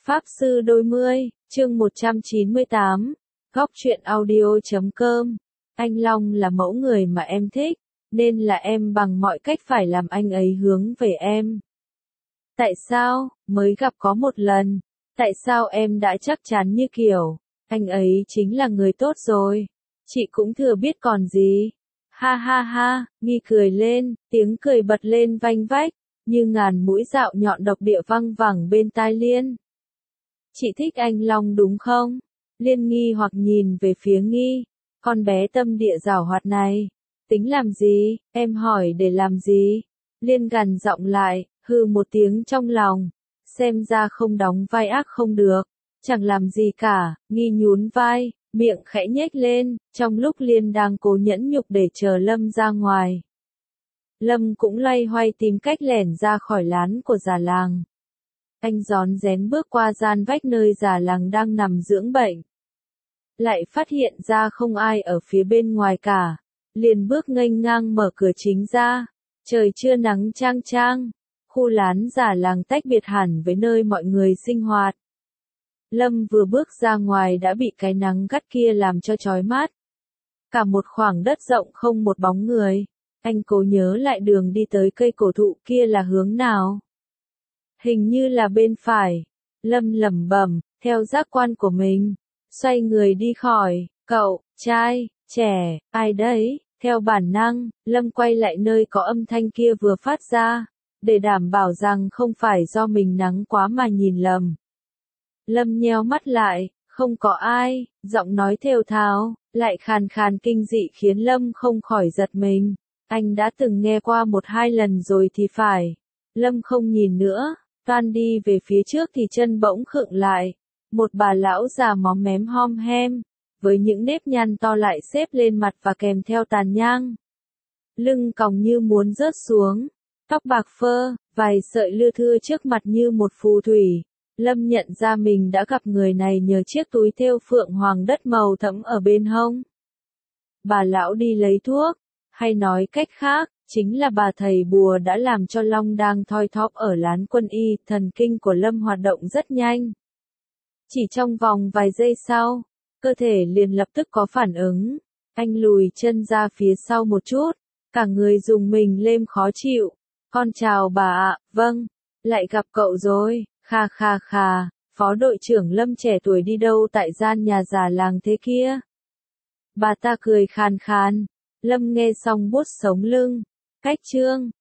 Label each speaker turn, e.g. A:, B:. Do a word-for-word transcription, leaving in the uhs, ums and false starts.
A: Pháp Sư Đôi Mươi, chương một trăm chín mươi tám, góc truyện audio chấm com. Anh Long là mẫu người mà em thích, nên là em bằng mọi cách phải làm anh ấy hướng về em. Tại sao, mới gặp có một lần, tại sao em đã chắc chắn như kiểu, anh ấy chính là người tốt rồi, chị cũng thừa biết còn gì. Ha ha ha, Nghi cười lên, tiếng cười bật lên vanh vách, như ngàn mũi dạo nhọn độc địa văng vẳng bên tai Liên. Chị thích anh Long đúng không? Liên nghi hoặc nhìn về phía Nghi, con bé tâm địa giảo hoạt này. Tính làm gì, em hỏi để làm gì? Liên gằn giọng lại, hừ một tiếng trong lòng. Xem ra không đóng vai ác không được. Chẳng làm gì cả, Nghi nhún vai, miệng khẽ nhếch lên, trong lúc Liên đang cố nhẫn nhục để chờ Lâm ra ngoài. Lâm cũng loay hoay tìm cách lẻn ra khỏi lán của già làng. Anh rón rén bước qua gian vách nơi già làng đang nằm dưỡng bệnh. Lại phát hiện ra không ai ở phía bên ngoài cả. Liền bước nghênh ngang mở cửa chính ra. Trời chưa nắng chang chang. Khu lán già làng tách biệt hẳn với nơi mọi người sinh hoạt. Lâm vừa bước ra ngoài đã bị cái nắng gắt kia làm cho chói mắt. Cả một khoảng đất rộng không một bóng người. Anh cố nhớ lại đường đi tới cây cổ thụ kia là hướng nào. Hình như là bên phải. Lâm lẩm bẩm, theo giác quan của mình. Xoay người đi khỏi. Cậu, trai, trẻ, ai đấy? Theo bản năng, Lâm quay lại nơi có âm thanh kia vừa phát ra. Để đảm bảo rằng không phải do mình nắng quá mà nhìn lầm. Lâm nheo mắt lại, không có ai. Giọng nói thều thào, lại khàn khàn kinh dị khiến Lâm không khỏi giật mình. Anh đã từng nghe qua một hai lần rồi thì phải. Lâm không nhìn nữa. Toan đi về phía trước thì chân bỗng khựng lại. Một bà lão già móm mém hom hem, với những nếp nhăn to lại xếp lên mặt và kèm theo tàn nhang. Lưng còng như muốn rớt xuống, tóc bạc phơ, vài sợi lưa thưa trước mặt như một phù thủy. Lâm nhận ra mình đã gặp người này nhờ chiếc túi thêu phượng hoàng đất màu thẫm ở bên hông. Bà lão đi lấy thuốc, hay nói cách khác, chính là bà thầy bùa đã làm cho Long đang thoi thóp ở lán quân y. Thần kinh của Lâm hoạt động rất nhanh. Chỉ trong vòng vài giây sau, cơ thể liền lập tức có phản ứng. Anh lùi chân ra phía sau một chút, cả người rùng mình lên khó chịu. Con chào bà ạ, vâng, lại gặp cậu rồi, kha kha kha, phó đội trưởng Lâm trẻ tuổi đi đâu tại gian nhà già làng thế kia? Bà ta cười khàn khàn. Lâm nghe xong buốt sống lưng. Cách chương